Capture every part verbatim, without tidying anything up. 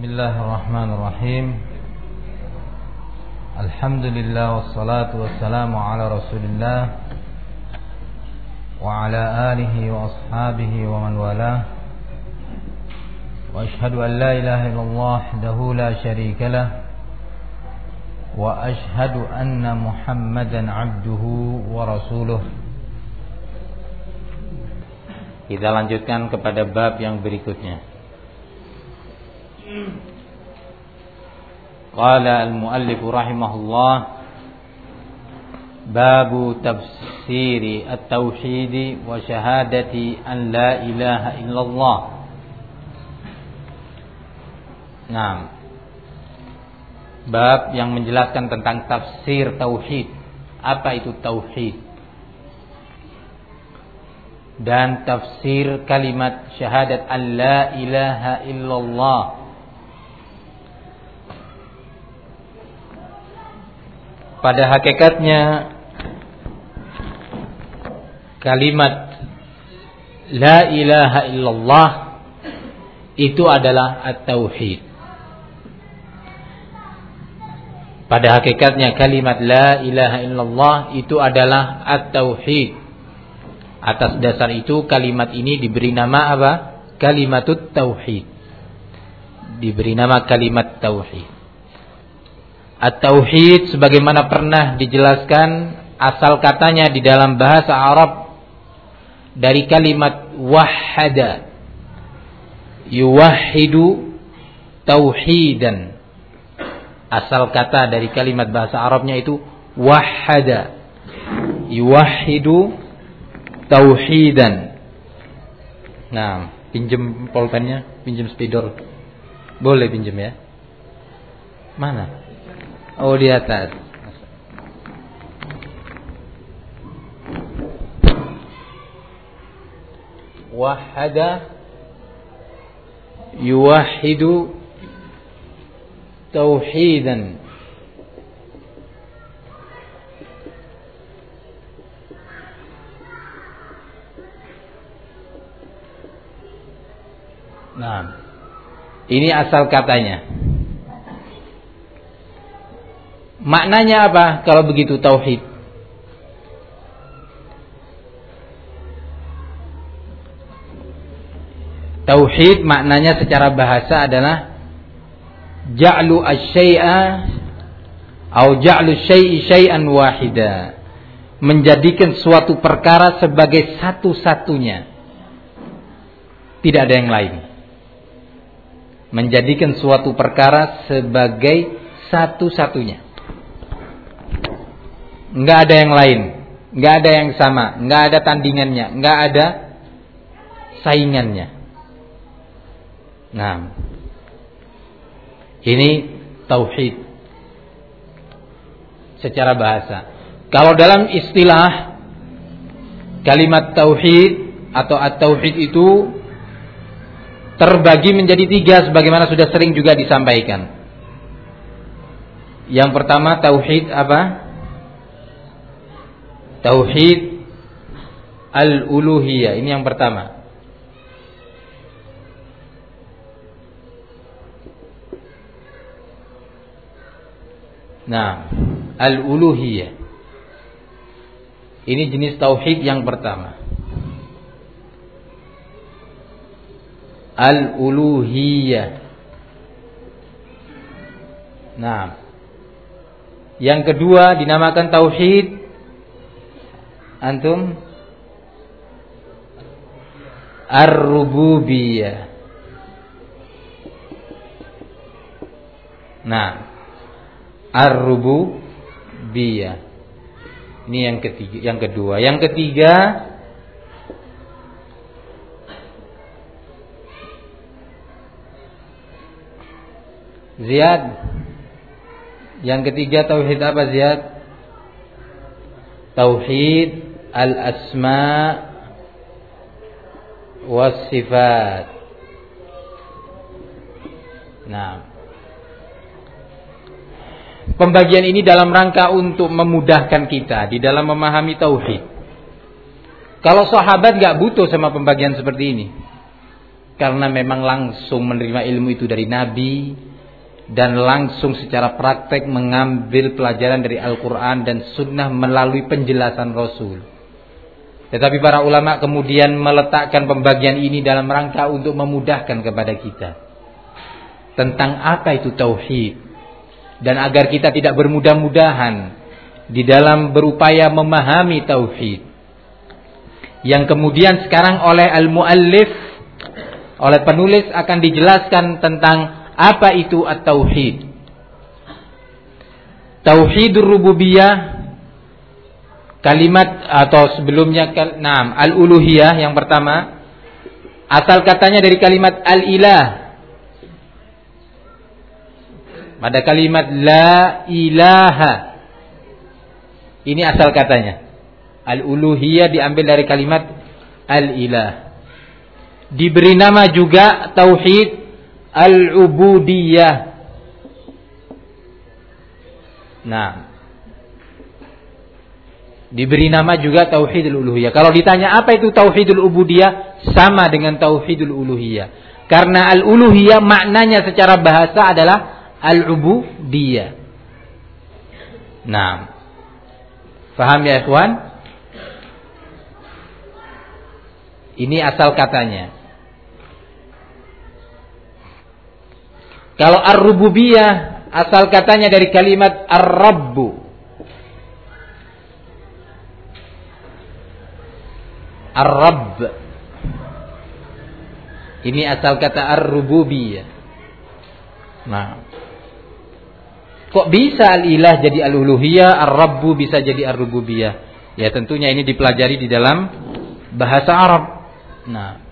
Bismillahirrahmanirrahim. Alhamdulillah wassalatu wassalamu ala Rasulillah wa ala alihi wa ashabihi wa man walah. Wa ashhadu an la ilaha illallah wahdahu la syarika lah wa ashhadu anna Muhammadan abduhu wa rasuluh. Kita lanjutkan kepada bab yang berikutnya. Qala al-muallif rahimahullah, babu tafsiri at-tauhid wa syahadati an la ilaha illallah. Nah, bab yang menjelaskan tentang tafsir tauhid. Apa itu tauhid? Dan tafsir kalimat syahadat an la ilaha illallah. Pada hakikatnya kalimat la ilaha illallah itu adalah at-tauhid. Pada hakikatnya kalimat la ilaha illallah itu adalah at-tauhid. Atas dasar itu kalimat ini diberi nama apa? Kalimatut tauhid. Diberi nama kalimat tauhid. At-tauhid sebagaimana pernah dijelaskan asal katanya di dalam bahasa Arab dari kalimat wahhada, yuwahhidu tauhidan. Asal kata dari kalimat bahasa Arabnya itu wahhada, yuwahhidu tauhidan. Nah, pinjem pulpennya, pinjem spidol. Boleh pinjem ya? Mana? Oh, di atas. Wahada yuwahhidu tauhidan. Nah, ini asal katanya. Maknanya apa kalau begitu tauhid? Tauhid maknanya secara bahasa adalah ja'lu asy-syai'a atau ja'lu syai'i syai'an wahida. Menjadikan suatu perkara sebagai satu-satunya. Tidak ada yang lain. Menjadikan suatu perkara sebagai satu-satunya. Enggak ada yang lain, enggak ada yang sama, enggak ada tandingannya, enggak ada saingannya. Nah, ini tauhid secara bahasa. Kalau dalam istilah kalimat tauhid atau at-tauhid itu terbagi menjadi tiga sebagaimana sudah sering juga disampaikan. Yang pertama tauhid apa? Tauhid al-uluhiyah. Ini yang pertama. Nah, al-uluhiyah. Ini jenis tauhid yang pertama. Al-uluhiyah. Nah, yang kedua dinamakan tauhid antum ar-rububiyah. Nah, ar-rububiyah. Ini yang ketiga, yang kedua. Yang ketiga Ziyad. Yang ketiga tauhid apa Ziyad? Tauhid al-asma was sifat. Nah, pembagian ini dalam rangka untuk memudahkan kita di dalam memahami tauhid. Kalau sahabat gak butuh sama pembagian seperti ini. karena memang langsung menerima ilmu itu dari Nabi dan langsung secara praktek mengambil pelajaran dari Al-Quran dan Sunnah melalui penjelasan Rasul. Tetapi para ulama kemudian meletakkan pembagian ini dalam rangka untuk memudahkan kepada kita tentang apa itu tauhid, dan agar kita tidak bermudah-mudahan di dalam berupaya memahami tauhid, yang kemudian sekarang oleh al-muallif, oleh penulis akan dijelaskan tentang apa itu at-tauhid. Tauhidur rububiyah, kalimat atau sebelumnya nah, al-uluhiyah yang pertama, asal katanya dari kalimat al-ilah. Pada kalimat la ilaha, ini asal katanya. Al-uluhiyah diambil dari kalimat al-ilah. Diberi nama juga tauhid al-ubudiyah. Nah, diberi nama juga tauhidul uluhiyah. Kalau ditanya apa itu tauhidul ubudiyah, sama dengan tauhidul uluhiyah. Karena al-uluhiyah maknanya secara bahasa adalah al-ubudiyah. Nah, paham ya ikhwan? Ini asal katanya. Kalau ar-rububiyah, asal katanya dari kalimat ar-rabbu. Ar-rabb. Ini asal kata ar-rububiyah. Nah, kok bisa al-ilah jadi al-uluhiyah, ar-rabbu bisa jadi ar-rububiyah? Ya tentunya ini dipelajari di dalam bahasa Arab. Nah,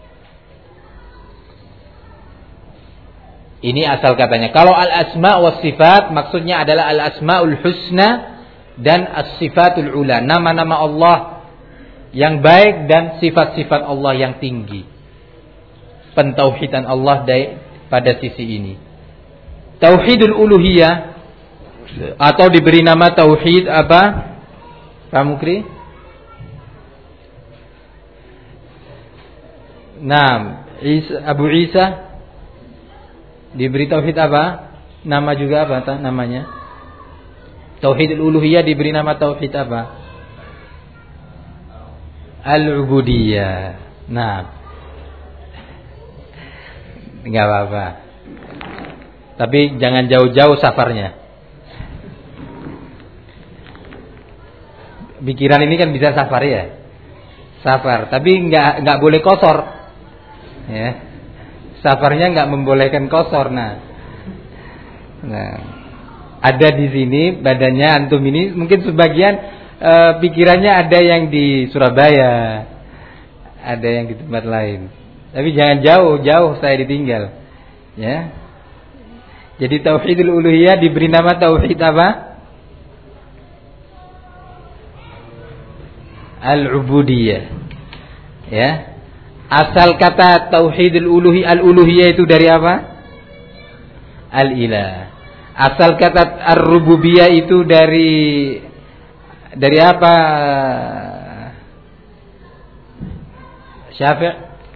ini asal katanya. Kalau al-asma' was sifat maksudnya adalah al-asma'ul husna dan as-sifatul ula, nama-nama Allah yang baik dan sifat-sifat Allah yang tinggi. Pentauhidan Allah dari pada sisi ini. Tauhidul uluhiyah atau diberi nama tauhid apa? Pak Mukri? Naam, Isa, Abu Isa diberi tauhid apa? Nama juga apa ta, namanya? Tauhidul uluhiyah diberi nama tauhid apa? Al-ubudiyah. Nah, enggak apa-apa. Tapi jangan jauh-jauh safarnya. Pikiran ini kan bisa safar ya, safar. Tapi enggak enggak boleh kosor. Ya, safarnya enggak membolehkan kosor. Nah, nah, ada di sini badannya antum ini mungkin sebagian e, pikirannya ada yang di Surabaya, ada yang di tempat lain. Tapi jangan jauh-jauh saya ditinggal. Ya. Jadi tauhidul uluhiyah diberi nama tauhid apa? Al-ubudiyah. Ya. Asal kata tauhidul uluhi al-uluhiyah itu dari apa? Al-ilah. Asal kata ar-rububiyah itu dari dari apa? Syafi'.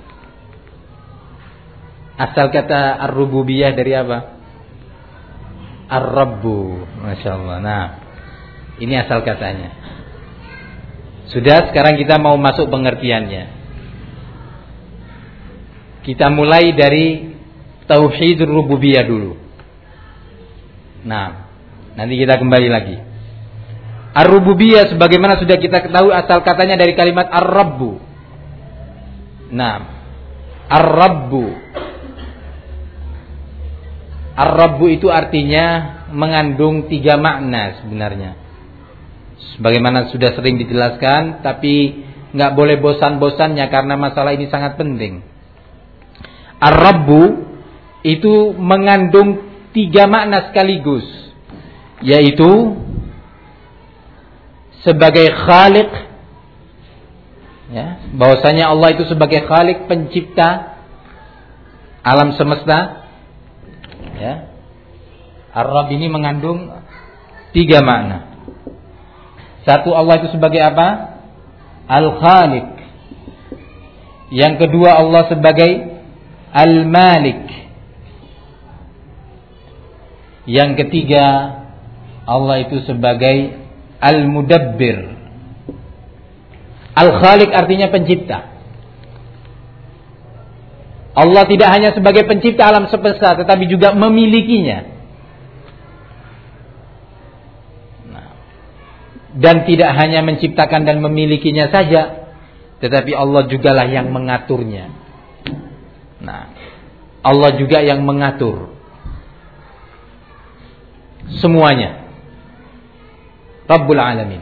Asal kata ar-rububiyah dari apa? Ar-rabbu. Masya Allah. Nah, ini asal katanya. Sudah, sekarang kita mau masuk pengertiannya. Kita mulai dari tauhid rububiyah dulu. Nah, nanti kita kembali lagi. Ar-rububiyah sebagaimana sudah kita ketahui asal katanya dari kalimat ar-rabbu. Nah, ar-rabbu. Ar-rabbu itu artinya mengandung tiga makna sebenarnya. Sebagaimana sudah sering dijelaskan, tapi nggak boleh bosan-bosannya karena masalah ini sangat penting. Ar-rabbu itu mengandung tiga makna sekaligus, yaitu sebagai khaliq, ya, bahwasanya Allah itu sebagai khaliq, pencipta alam semesta. Ya, Ar-Rabb ini mengandung tiga makna. Satu, Allah itu sebagai apa? Al-Khaliq. Yang kedua, Allah sebagai Al-Malik. Yang ketiga, Allah itu sebagai Al-Mudabbir. Al-Khaliq artinya pencipta. Allah tidak hanya sebagai pencipta alam semesta, tetapi juga memilikinya. Nah, dan tidak hanya menciptakan dan memilikinya saja, tetapi Allah jugalah yang mengaturnya. Nah, Allah juga yang mengatur semuanya. Rabbul Alamin.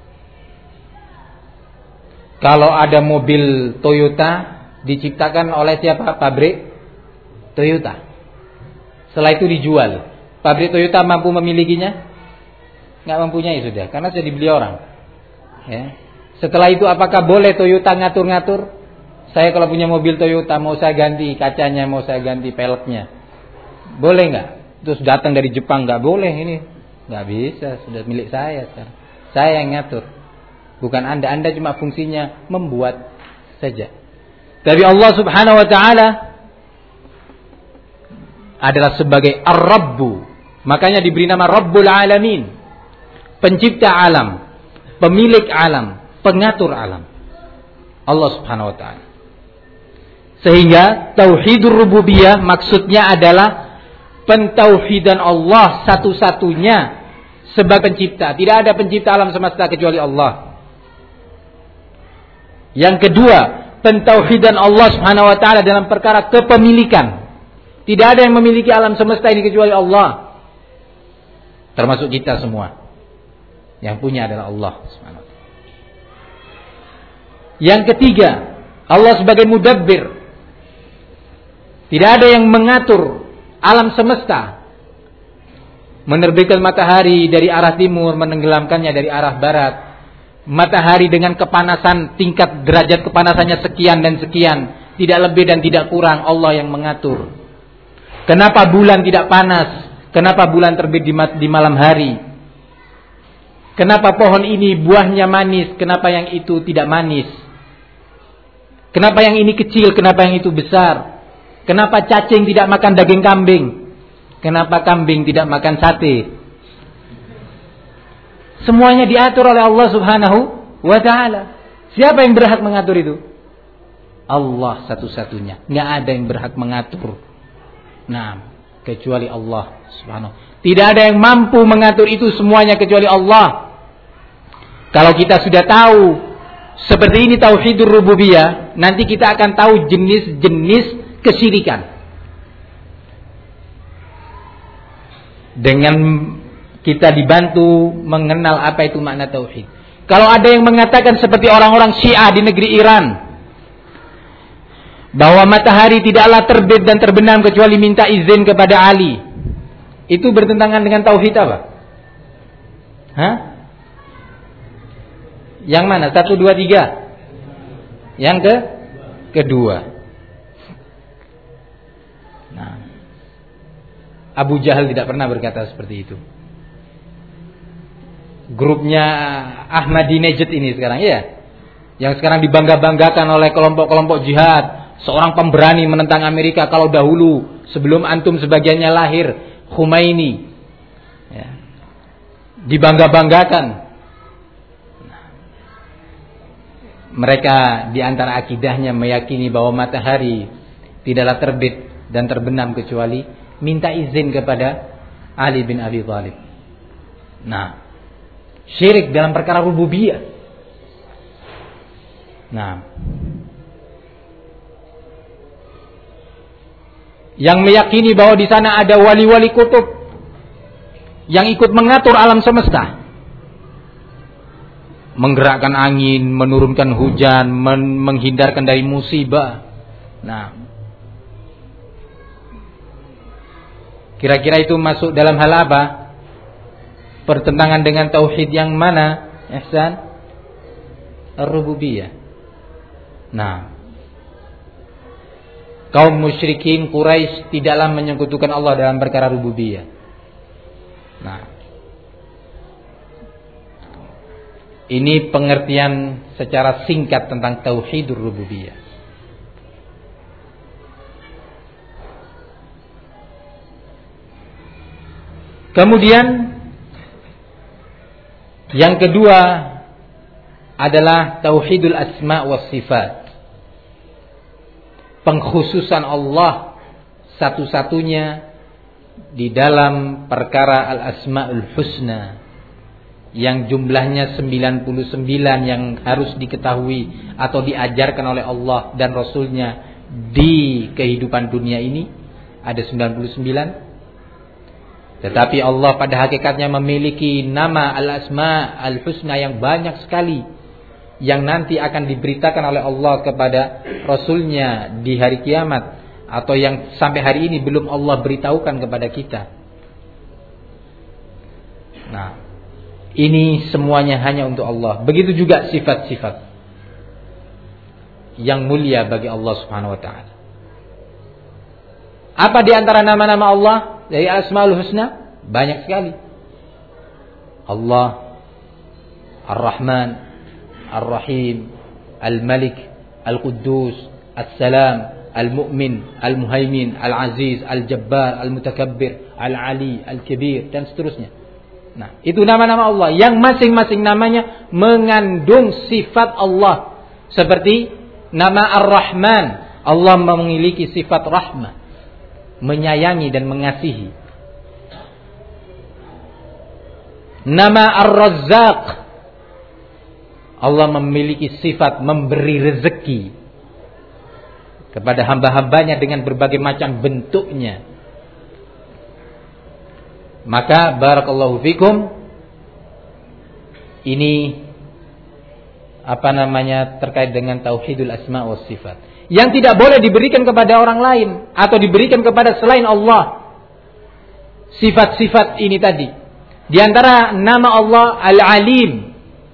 Kalau ada mobil Toyota diciptakan oleh siapa? Pabrik Toyota. Setelah itu dijual. Pabrik Toyota mampu memilikinya? Nggak mempunyai sudah, karena sudah dibeli orang. Ya. Setelah itu apakah boleh Toyota ngatur-ngatur? Saya kalau punya mobil Toyota, mau saya ganti kacanya, mau saya ganti peleknya, boleh nggak? Terus datang dari Jepang, nggak boleh ini, nggak bisa, sudah milik saya sekarang. Saya yang ngatur, bukan Anda. Anda cuma fungsinya membuat saja. Tapi Allah Subhanahu Wa Taala adalah sebagai Ar-Rabbu, makanya diberi nama Rabbul Alamin, pencipta alam, pemilik alam, pengatur alam. Allah Subhanahu Wa Taala. Sehingga tauhidur rububiyah maksudnya adalah pentauhidan Allah satu-satunya sebagai pencipta. Tidak ada pencipta alam semesta kecuali Allah. Yang kedua, pentauhidan Allah Subhanahu wa taala dalam perkara kepemilikan. Tidak ada yang memiliki alam semesta ini kecuali Allah. Termasuk kita semua. Yang punya adalah Allah Subhanahu wa taala. Yang ketiga, Allah sebagai mudabbir. Tidak ada yang mengatur alam semesta. Menerbitkan matahari dari arah timur, menenggelamkannya dari arah barat. Matahari dengan kepanasan, tingkat derajat kepanasannya sekian dan sekian, tidak lebih dan tidak kurang, Allah yang mengatur. Kenapa bulan tidak panas? Kenapa bulan terbit di, di malam hari? Kenapa pohon ini buahnya manis? Kenapa yang itu tidak manis? Kenapa yang ini kecil? Kenapa yang itu besar? Kenapa cacing tidak makan daging kambing? Kenapa kambing tidak makan sate? Semuanya diatur oleh Allah Subhanahu wa taala. Siapa yang berhak mengatur itu? Allah satu-satunya. Enggak ada yang berhak mengatur. Nah, kecuali Allah Subhanahu. Tidak ada yang mampu mengatur itu semuanya kecuali Allah. Kalau kita sudah tahu seperti ini tauhidur rububiyah, nanti kita akan tahu jenis-jenis kesyirikan. Dengan kita dibantu mengenal apa itu makna tauhid. Kalau ada yang mengatakan seperti orang-orang Syiah di negeri Iran, bahwa matahari tidaklah terbit dan terbenam kecuali minta izin kepada Ali, itu bertentangan dengan tauhid apa? Hah? Yang mana? Satu, dua, tiga. Yang ke kedua. Nah, Abu Jahal tidak pernah berkata seperti itu. Grupnya Ahmadinejad ini sekarang, ya, yang sekarang dibangga-banggakan oleh kelompok-kelompok jihad, seorang pemberani menentang Amerika. Kalau dahulu sebelum antum sebagiannya lahir, Khomeini, ya, dibangga-banggakan. Nah, mereka diantara akidahnya meyakini bahwa matahari tidaklah terbit dan terbenam kecuali minta izin kepada Ali bin Abi Thalib. Nah, syirik dalam perkara rububiyah. Nah, yang meyakini bahwa di sana ada wali-wali kutub yang ikut mengatur alam semesta, menggerakkan angin, menurunkan hujan, men- menghindarkan dari musibah. Nah, kira-kira itu masuk dalam hal apa? Pertentangan dengan tauhid yang mana? Ihsan ar-rububiyah. Nah, kaum musyrikin Quraisy tidaklah menyekutukan Allah dalam perkara rububiyah. Nah, ini pengertian secara singkat tentang tauhidur rububiyah. Kemudian yang kedua adalah tauhidul asma was sifat. Pengkhususan Allah satu-satunya di dalam perkara al-asmaul husna, yang jumlahnya sembilan puluh sembilan yang harus diketahui atau diajarkan oleh Allah dan Rasulnya di kehidupan dunia ini. Ada sembilan puluh sembilan. Tetapi Allah pada hakikatnya memiliki nama al-asma al-husna yang banyak sekali, yang nanti akan diberitakan oleh Allah kepada Rasulnya di hari kiamat, atau yang sampai hari ini belum Allah beritahukan kepada kita. Nah, ini semuanya hanya untuk Allah. Begitu juga sifat-sifat yang mulia bagi Allah Subhanahu wa taala. Apa di antara nama-nama Allah dari Asmaul Husna? Banyak sekali. Allah Ar-Rahman, Ar-Rahim, Al-Malik, Al-Quddus, As-Salam, Al-Mu'min, Al-Muhaimin, Al-Aziz, Al-Jabbar, Al-Mutakabbir, Al-Ali, Al-Kabir, dan seterusnya. Nah, itu nama-nama Allah yang masing-masing namanya mengandung sifat Allah. Seperti nama Ar-Rahman, Allah memiliki sifat rahmah, menyayangi dan mengasihi. Nama Ar-Razzaq, Allah memiliki sifat memberi rezeki kepada hamba-hambanya dengan berbagai macam bentuknya. Maka barakallahu fikum, ini apa namanya terkait dengan tauhidul asma was sifat, yang tidak boleh diberikan kepada orang lain atau diberikan kepada selain Allah. Sifat-sifat ini tadi, di antara nama Allah Al-Alim,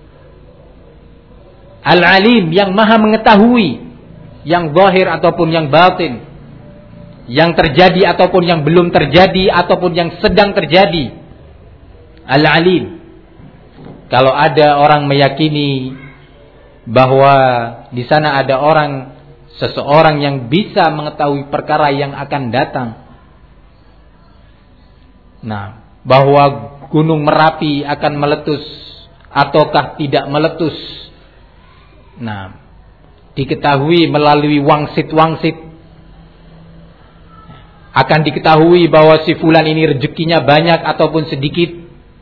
Al-Alim yang maha mengetahui yang zahir ataupun yang batin, yang terjadi ataupun yang belum terjadi ataupun yang sedang terjadi. Al-Alim. Kalau ada orang meyakini bahwa di sana ada orang, seseorang yang bisa mengetahui perkara yang akan datang, nah, bahwa Gunung Merapi akan meletus ataukah tidak meletus, nah, diketahui melalui wangsit-wangsit. Akan diketahui bahwa si fulan ini rezekinya banyak ataupun sedikit,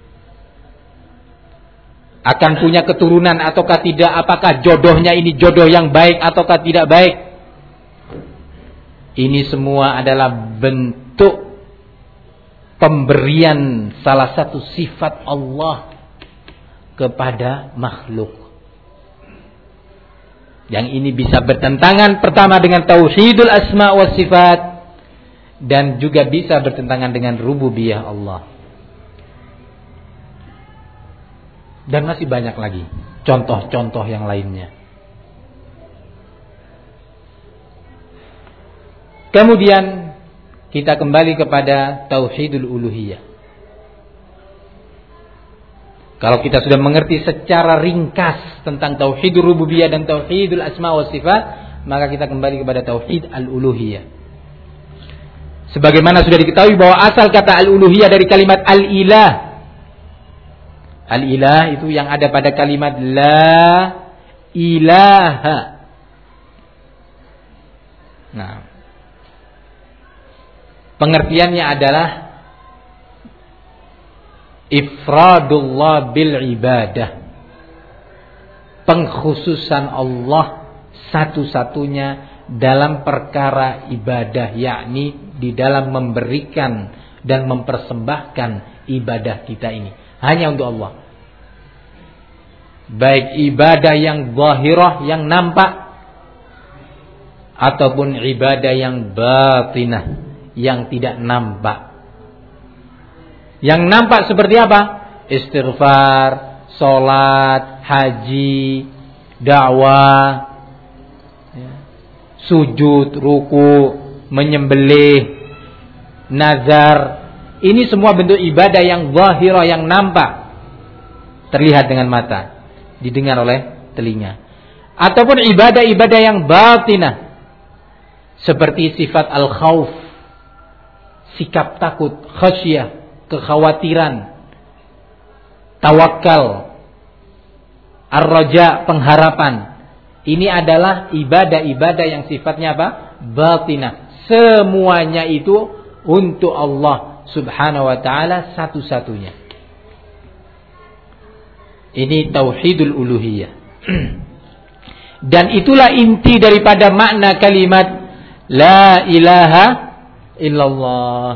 akan punya keturunan ataukah tidak, apakah jodohnya ini jodoh yang baik ataukah tidak baik. Ini semua adalah bentuk pemberian salah satu sifat Allah kepada makhluk. Yang ini bisa bertentangan pertama dengan tauhidul asma wa sifat, dan juga bisa bertentangan dengan rububiyah Allah. Dan masih banyak lagi contoh-contoh yang lainnya. Kemudian kita kembali kepada tauhidul uluhiyah. Kalau kita sudah mengerti secara ringkas tentang tauhidul rububiyah dan tauhidul asma wa sifat, maka kita kembali kepada tauhid al-uluhiyah. Sebagaimana sudah diketahui bahwa asal kata al-uluhiyah dari kalimat al-ilah. Al-ilah itu yang ada pada kalimat la ilaha. Nah, pengertiannya adalah ifradullah bil ibadah, pengkhususan Allah satu-satunya dalam perkara ibadah, yakni di dalam memberikan dan mempersembahkan ibadah kita ini hanya untuk Allah. Baik ibadah yang zahirah, yang nampak, ataupun ibadah yang batinah, yang tidak nampak. Yang nampak seperti apa? Istighfar, salat, haji, dakwah, ya, sujud, ruku, menyembelih, nazar. Ini semua bentuk ibadah yang zahirah, yang nampak, terlihat dengan mata, didengar oleh telinga. Ataupun ibadah-ibadah yang batinah, seperti sifat al-khauf, sikap takut, khasyah, kekhawatiran, tawakal, ar-raja, pengharapan. Ini adalah ibadah-ibadah yang sifatnya apa? Batinah. Semuanya itu untuk Allah Subhanahu wa ta'ala satu-satunya. Ini tauhidul uluhiyah. Dan itulah inti daripada makna kalimat la ilaha illallah.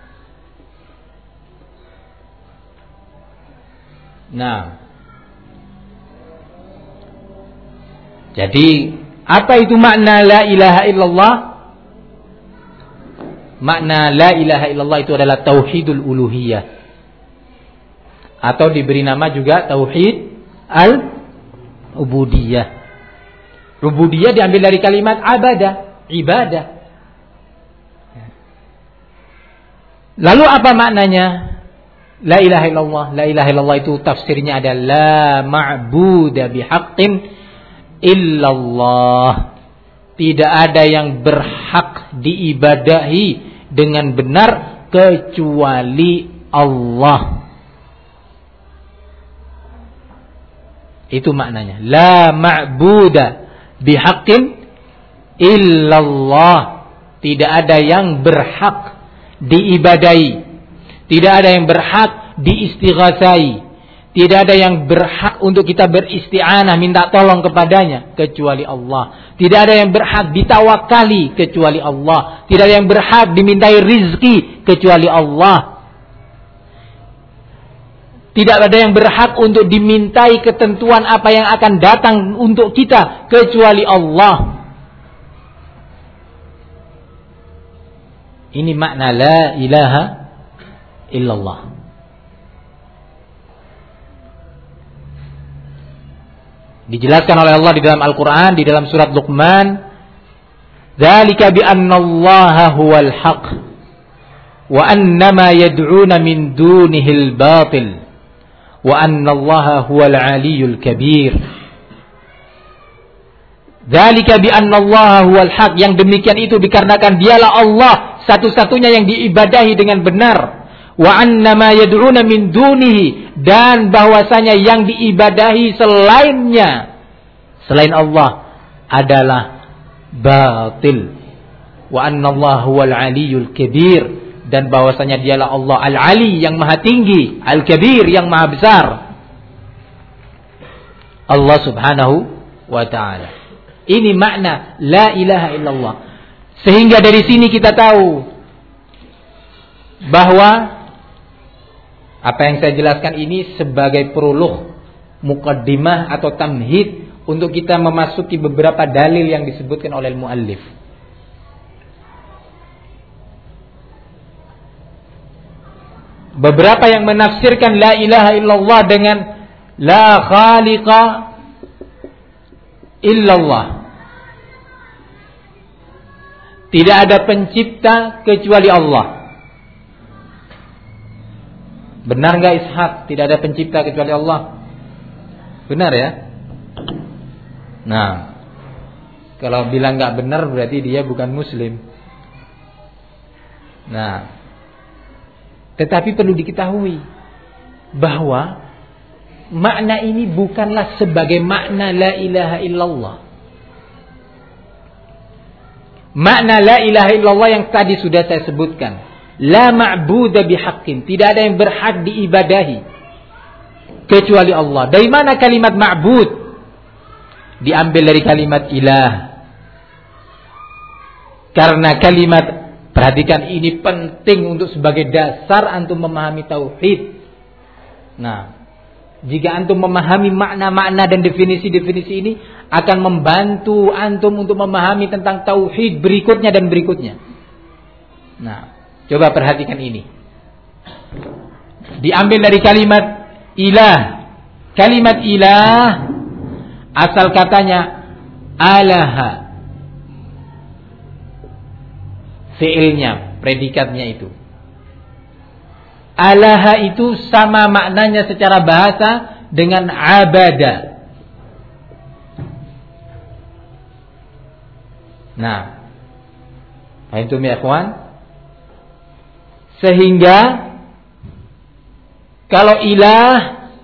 Nah, jadi apa itu makna la ilaha illallah? Makna la ilaha illallah itu adalah tauhidul uluhiyah, atau diberi nama juga tauhid al-ubudiyah. Rububiyah diambil dari kalimat abadah, ibadah. Lalu apa maknanya? La ilaha illallah. La ilaha illallah itu tafsirnya adalah la ma'buda bihaqqin illallah. Tidak ada yang berhak diibadahi dengan benar kecuali Allah. Itu maknanya. La ma'buda bihaqqin illallah. Tidak ada yang berhak diibadahi, tidak ada yang berhak diistighasai, tidak ada yang berhak untuk kita beristi'anah, minta tolong kepadanya kecuali Allah. Tidak ada yang berhak ditawakali kecuali Allah. Tidak ada yang berhak dimintai rizki kecuali Allah. Tidak ada yang berhak untuk dimintai ketentuan apa yang akan datang untuk kita kecuali Allah. Ini makna la ilaha illallah. Dijelaskan oleh Allah di dalam Al-Quran, di dalam surat Luqman, dzalika bi annallaha huwal haq wa annama yad'una min dunihil batil wa annallaha huwal aliyyul kabir. Dzalika bi annallaha huwal haq, yang demikian itu dikarenakan dialah Allah satu-satunya yang diibadahi dengan benar. Wa annama yad'una min dunihi, dan bahwasanya yang diibadahi selainnya, selain Allah adalah batil. Wa annallaha huwal aliyyul kabir, dan bahwasanya dialah Allah al-ali yang maha tinggi, al-kabir yang maha besar. Allah Subhanahu wa ta'ala. Ini makna la ilaha illallah. Sehingga dari sini kita tahu bahwa apa yang saya jelaskan ini sebagai prolog, muqaddimah atau tamhid untuk kita memasuki beberapa dalil yang disebutkan oleh muallif. Beberapa yang menafsirkan la ilaha illallah dengan la khaliqa illallah. Tidak ada pencipta kecuali Allah. Benar enggak Ishak? Tidak ada pencipta kecuali Allah. Benar ya? Nah, kalau bilang enggak benar berarti dia bukan muslim. Nah, tetapi perlu diketahui bahwa makna ini bukanlah sebagai makna la ilaha illallah. Makna la ilaha illallah yang tadi sudah saya sebutkan, la ma'buda bihaqqin, tidak ada yang berhak diibadahi kecuali Allah. Dari mana kalimat ma'bud? Diambil dari kalimat ilah. Karena kalimat, perhatikan ini penting untuk sebagai dasar antum memahami tauhid. Nah, jika antum memahami makna-makna dan definisi-definisi ini, akan membantu antum untuk memahami tentang tauhid berikutnya dan berikutnya. Nah, coba perhatikan ini. Diambil dari kalimat ilah. Kalimat ilah asal katanya alaha. Fi'ilnya, predikatnya itu. Alaha itu sama maknanya secara bahasa dengan abada. Nah, faham ya ikhwan? Sehingga Kalau ilah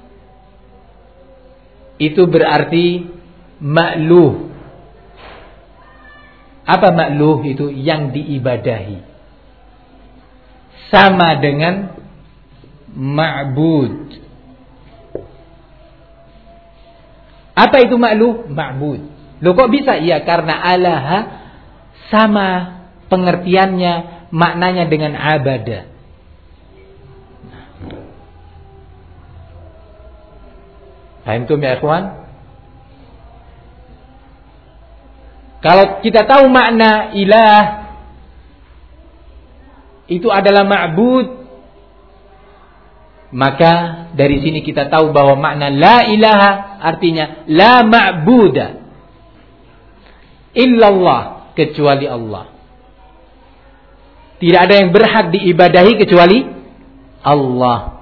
itu berarti ma'luh. Apa ma'luh itu? Yang diibadahi. Sama dengan ma'bud. Apa itu ma'luh? Ma'bud. Loh kok bisa? Iya, karena alaha sama pengertiannya, maknanya dengan abada. Paham tuh ya ikhwan? Kalau kita tahu makna ilah itu adalah ma'bud, maka dari sini kita tahu bahwa makna la ilaha artinya la ma'buda illallah, kecuali Allah. Tidak ada yang berhak diibadahi kecuali Allah.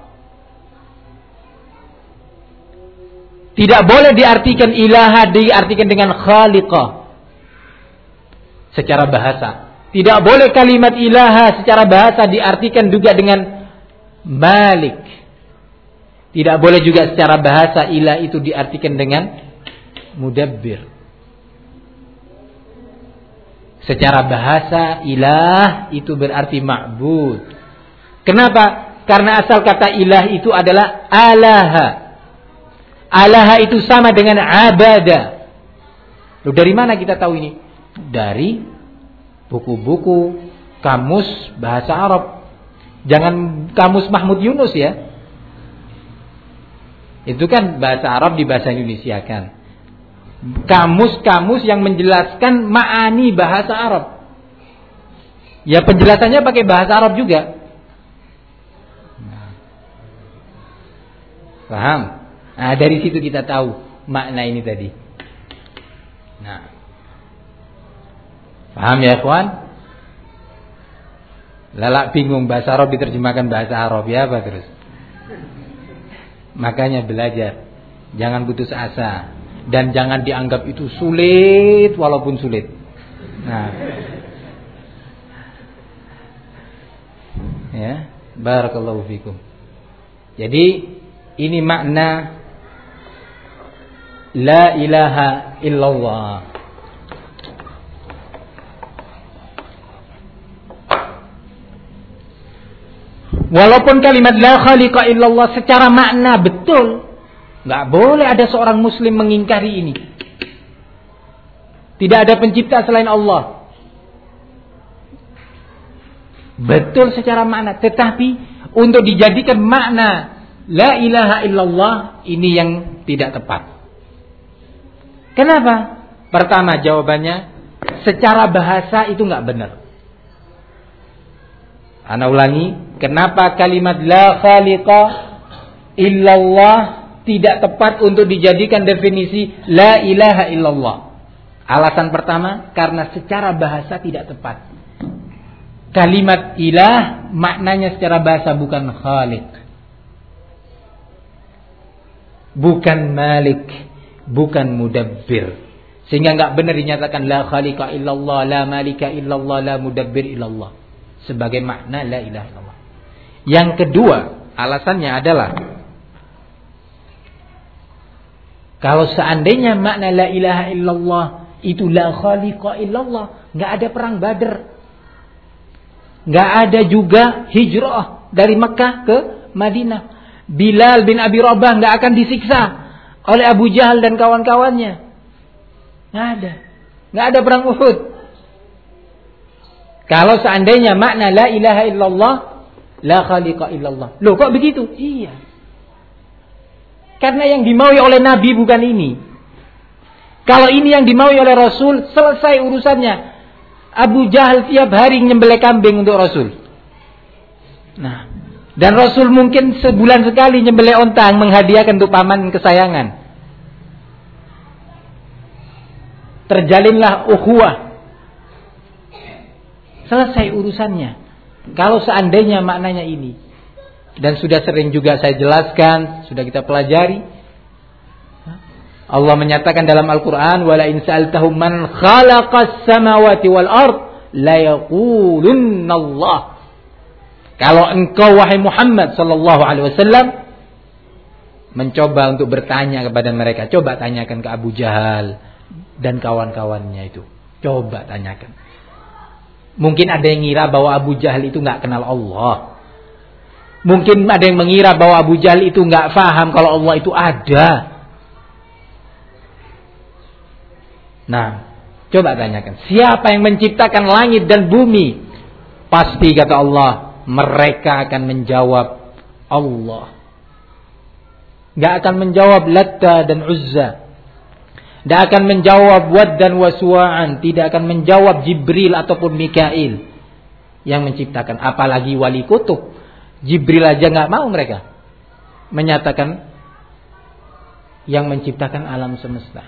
Tidak boleh diartikan ilaha diartikan dengan khaliqah secara bahasa. Tidak boleh kalimat ilaha secara bahasa diartikan juga dengan malik. Tidak boleh juga secara bahasa ilah itu diartikan dengan mudabbir. Secara bahasa ilah itu berarti ma'bud. Kenapa? Karena asal kata ilah itu adalah alaha. Alaha itu sama dengan abada. Loh, dari mana kita tahu ini? Dari buku-buku kamus bahasa Arab. Jangan kamus Mahmud Yunus ya. Itu kan bahasa Arab di bahasa Indonesia kan. Kamus-kamus yang menjelaskan ma'ani bahasa Arab. Ya penjelasannya pakai bahasa Arab juga. Paham? Nah, dari situ kita tahu makna ini tadi. Nah, paham ya kawan? Lalak bingung bahasa Arab diterjemahkan bahasa Arab ya apa terus? Makanya belajar, jangan putus asa dan jangan dianggap itu sulit walaupun sulit. Nah, ya, barakallahu fikum. Jadi ini makna la ilaha illallah. Walaupun kalimat la khaliqa illallah secara makna betul, nggak boleh ada seorang muslim mengingkari ini. Tidak ada pencipta selain Allah. Betul secara makna, tetapi untuk dijadikan makna la ilaha illallah ini yang tidak tepat. Kenapa? Pertama jawabannya, secara bahasa itu nggak benar. Ana ulangi, kenapa kalimat la khaliqa illallah tidak tepat untuk dijadikan definisi la ilaha illallah? Alasan pertama, karena secara bahasa tidak tepat. Kalimat ilah maknanya secara bahasa bukan khaliq, bukan malik, bukan mudabbir. Sehingga enggak benar dinyatakan la khaliqa illallah, la malika illallah, la mudabbir illallah sebagai makna la ilaha illallah. Yang kedua, alasannya adalah kalau seandainya makna la ilaha illallah itu la khaliqa illallah, enggak ada perang Badar. Enggak ada juga hijrah dari Mekah ke Madinah. Bilal bin Abi Rabah enggak akan disiksa oleh Abu Jahal dan kawan-kawannya. Enggak ada. Enggak ada perang Uhud. Kalau seandainya makna la ilaha illallah, la khaliqa illallah. Loh kok begitu? Iya. Karena yang dimaui oleh Nabi bukan ini. Kalau ini yang dimaui oleh Rasul, selesai urusannya. Abu Jahal tiap hari nyembelih kambing untuk Rasul. Nah, dan Rasul mungkin sebulan sekali nyembelih ontang menghadiahkan untuk paman kesayangan. Terjalinlah ukhuwah. Selesai urusannya. Kalau seandainya maknanya ini. Dan sudah sering juga saya jelaskan, sudah kita pelajari. Allah menyatakan dalam Al-Quran, wala in sa'altahum man khalaqas samawati wal ard la yaqulunna Allah. Kalau engkau wahai Muhammad sallallahu alaihi wasallam mencoba untuk bertanya kepada mereka. Coba tanyakan ke Abu Jahal dan kawan-kawannya itu. Coba tanyakan. Mungkin ada yang ngira bahwa Abu Jahal itu nggak kenal Allah. Mungkin ada yang mengira bahwa Abu Jahal itu nggak faham kalau Allah itu ada. Nah, coba tanyakan. Siapa yang menciptakan langit dan bumi? Pasti kata Allah, mereka akan menjawab Allah. Nggak akan menjawab Latta dan Uzza. Tidak akan menjawab Wad dan Waswa'an. Tidak akan menjawab Jibril ataupun Mikail yang menciptakan. Apalagi wali kutub. Jibril aja nggak mau mereka menyatakan yang menciptakan alam semesta.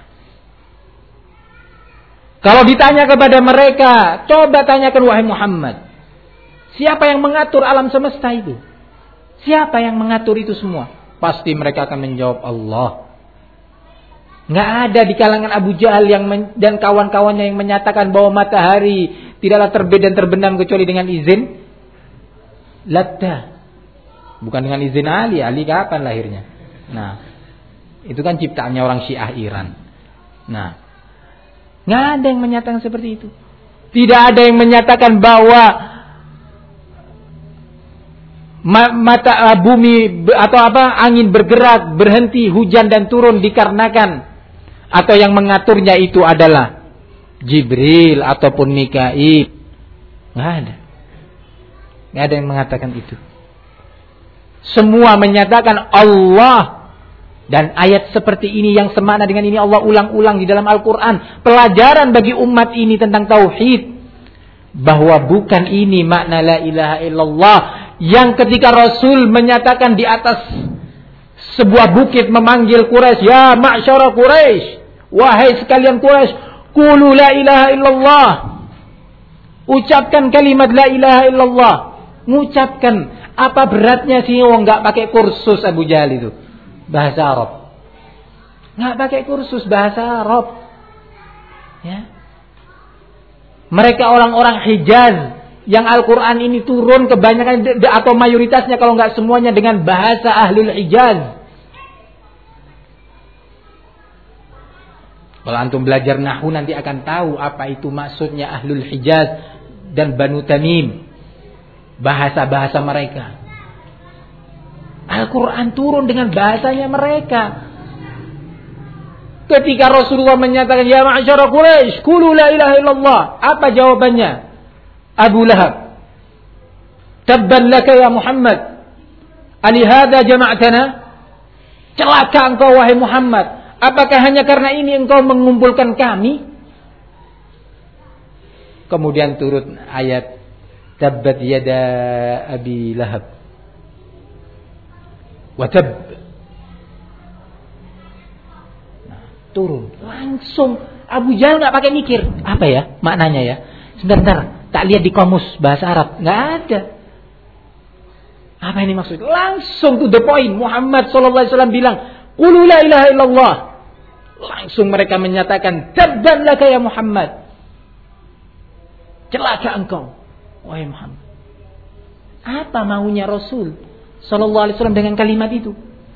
Kalau ditanya kepada mereka, coba tanyakan wahai Muhammad, siapa yang mengatur alam semesta itu? Siapa yang mengatur itu semua? Pasti mereka akan menjawab Allah. Nggak ada di kalangan Abu Jahal yang men- dan kawan-kawannya yang menyatakan bahwa matahari tidaklah terbit dan terbenam kecuali dengan izin Latta. Bukan dengan izin Ali. Ali kapan lahirnya? Nah, itu kan ciptaannya orang Syiah Iran. Nah, nggak ada yang menyatakan seperti itu. Tidak ada yang menyatakan bahwa mata bumi atau apa angin bergerak, berhenti, hujan dan turun dikarenakan atau yang mengaturnya itu adalah Jibril ataupun Mikail. Nggak ada. Nggak ada yang mengatakan itu. Semua menyatakan Allah. Dan ayat seperti ini yang semakna dengan ini Allah ulang-ulang di dalam Al-Quran. Pelajaran bagi umat ini tentang tauhid. Bahwa bukan ini makna la ilaha illallah. Yang ketika Rasul menyatakan di atas sebuah bukit memanggil Quraisy, ya ma'syara Quraisy, wahai sekalian Quraisy, qulu la ilaha illallah. Ucapkan kalimat la ilaha illallah. Mengucapkan. Apa beratnya sih orang enggak pakai kursus Abu Jahal itu? Bahasa Arab. Enggak pakai kursus bahasa Arab. Ya. Mereka orang-orang Hijaz yang Al-Quran ini turun kebanyakan atau mayoritasnya kalau enggak semuanya dengan bahasa Ahlul Hijaz. Kalau antum belajar Nahwu nanti akan tahu apa itu maksudnya Ahlul Hijaz dan Banu Tamim. Bahasa-bahasa mereka. Al-Quran turun dengan bahasanya mereka. Ketika Rasulullah menyatakan, ya ma'asyara Quraisy, qulu la ilaha illallah. Apa jawabannya? Abu Lahab. Tabban laka ya Muhammad. Alihada jama'tana. Celaka engkau wahai Muhammad. Apakah hanya karena ini engkau mengumpulkan kami? Kemudian turun ayat Tabbat yada Abi Lahab wa tab. Nah, turun langsung. Abu Jahal nggak pakai mikir apa ya maknanya ya. Sebentar, tak lihat di kamus bahasa Arab, nggak ada. Apa ini maksud? Langsung to the point. Muhammad Sallallahu Alaihi Wasallam bilang, qulu la ilaha illallah. Langsung mereka menyatakan, tabban laka ya Muhammad. Celaka engkau wahai Muhammad. Apa maunya Rasul Sallallahu Alaihi Wasallam dengan kalimat itu?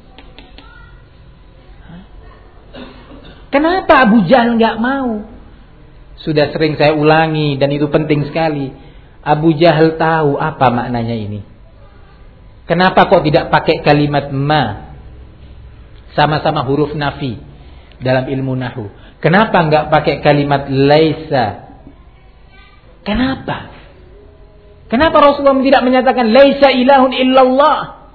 Kenapa Abu Jahal nggak mau? Sudah sering saya ulangi dan itu penting sekali. Abu Jahal tahu apa maknanya ini. Kenapa kok tidak pakai kalimat ma? Sama-sama huruf nafi dalam ilmu nahwu. Kenapa nggak pakai kalimat laisa? Kenapa? Kenapa Rasulullah tidak menyatakan laisa ilahun illallah?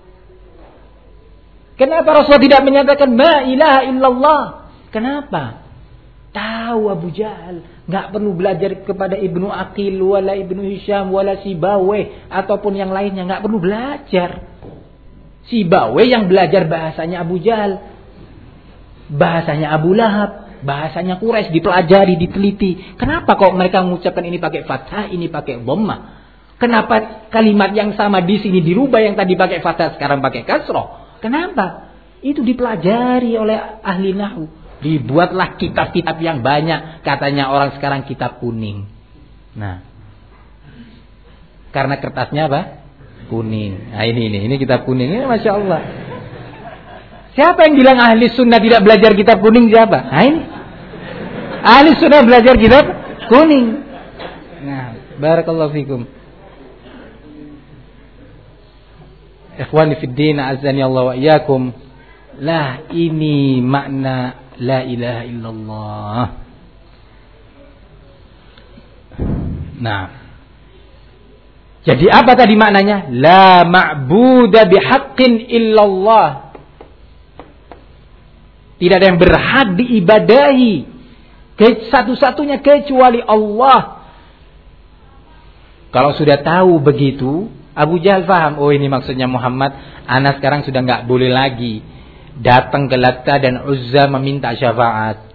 Kenapa Rasulullah tidak menyatakan ma ilaha illallah? Kenapa? Tahu Abu Jahal, enggak perlu belajar kepada Ibnu Aqil wala Ibnu Hisham wala Sibawayh ataupun yang lainnya, enggak perlu belajar. Sibawayh yang belajar bahasanya Abu Jahal, bahasanya Abu Lahab, bahasanya Quraisy dipelajari, diteliti. Kenapa kok mereka mengucapkan ini pakai fathah, ini pakai dhammah? Kenapa kalimat yang sama di sini dirubah, yang tadi pakai fathah sekarang pakai kasroh? Kenapa? Itu dipelajari oleh ahli nahwu. Dibuatlah kitab-kitab yang banyak. Katanya orang sekarang kitab kuning. Nah, karena kertasnya apa? Kuning. Nah ini ini ini kitab kuning. Ini masya Allah. Siapa yang bilang ahli sunnah tidak belajar kitab kuning siapa? Nah ini. Ahli sunnah belajar kitab kuning. Nah, barakallahu fikum. Ikhwani fid din, azani Allah wa iyyakum. Lah ini makna la ilaha illallah. Nah. Jadi apa tadi maknanya? La ma'buda bihaqqin illallah. Tidak ada yang berhak diibadahi satu-satunya kecuali Allah. Kalau sudah tahu begitu, Abu Jahal faham, oh ini maksudnya Muhammad, ana sekarang sudah enggak boleh lagi datang ke Latta dan Uzza meminta syafaat.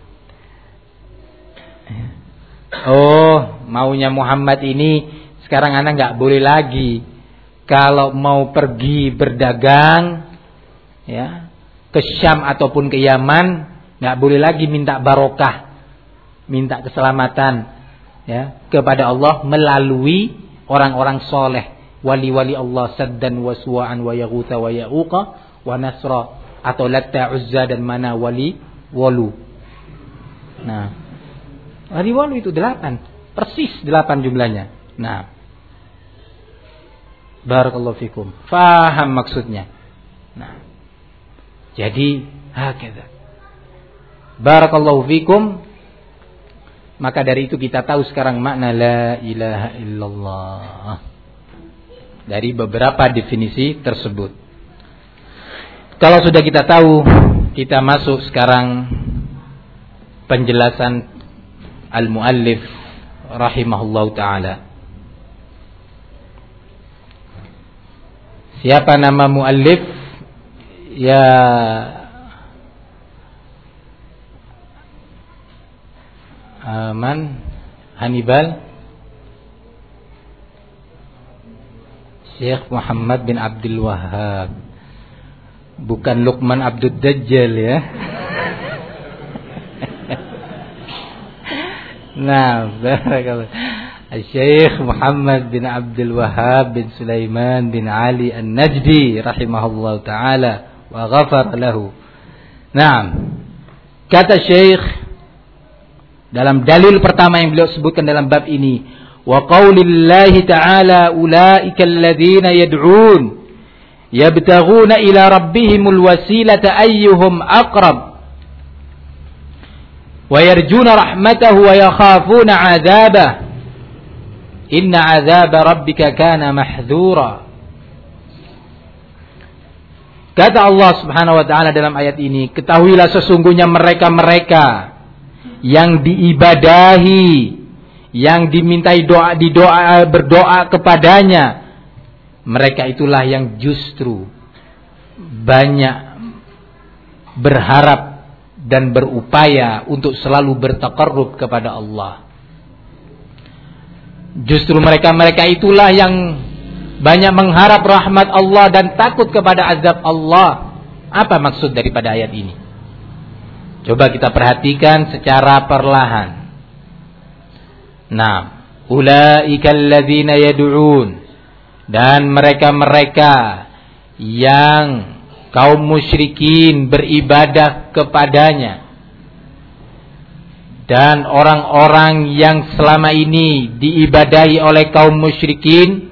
Oh, maunya Muhammad ini sekarang ana enggak boleh lagi kalau mau pergi berdagang ya, ke Syam ataupun ke Yaman, enggak boleh lagi minta barokah, minta keselamatan ya kepada Allah melalui orang-orang soleh, wali-wali Allah, Saddan wa Suwa'an wa Yaghutha wa Ya'uqa wa Nasra, atau Latta, Uzza dan mana wali walu. Nah, wali walu itu delapan, persis delapan jumlahnya. Nah, barakallahu fikum, faham maksudnya. Nah, jadi hakeza. Barakallahu fikum. Maka dari itu kita tahu sekarang makna la ilaha illallah dari beberapa definisi tersebut. Kalau sudah kita tahu, kita masuk sekarang penjelasan al-muallif rahimahullahu ta'ala. Siapa nama muallif? Ya, Aman Hannibal Syekh Muhammad bin Abdul Wahhab, bukan Luqman Abdul Dajjal ya. Nah, barakallah. Syekh Muhammad bin Abdul Wahhab bin Sulaiman bin Ali An-Najdi rahimahullah ta'ala wa ghafar lahu. Naam. Kata Syekh dalam dalil pertama yang beliau sebutkan dalam bab ini, wa qaulillahi ta'ala ulaika alladhina yad'un yabtaghuna ila rabbihimul wasilata ayyuhum aqrab wa yarjuna rahmatahu wa yakhafuna 'adzabah inna 'adzaba rabbika kana mahdhura. Kata Allah Subhanahu wa ta'ala dalam ayat ini, ketahuilah sesungguhnya mereka-mereka yang diibadahi, yang dimintai doa, didoa, berdoa kepadanya, mereka itulah yang justru banyak berharap dan berupaya untuk selalu bertaqarrub kepada Allah. Justru mereka-mereka itulah yang banyak mengharap rahmat Allah dan takut kepada azab Allah. Apa maksud daripada ayat ini? Coba kita perhatikan secara perlahan. Nah, ulaikal ladzina yad'un, dan mereka-mereka yang kaum musyrikin beribadah kepadanya, dan orang-orang yang selama ini diibadahi oleh kaum musyrikin,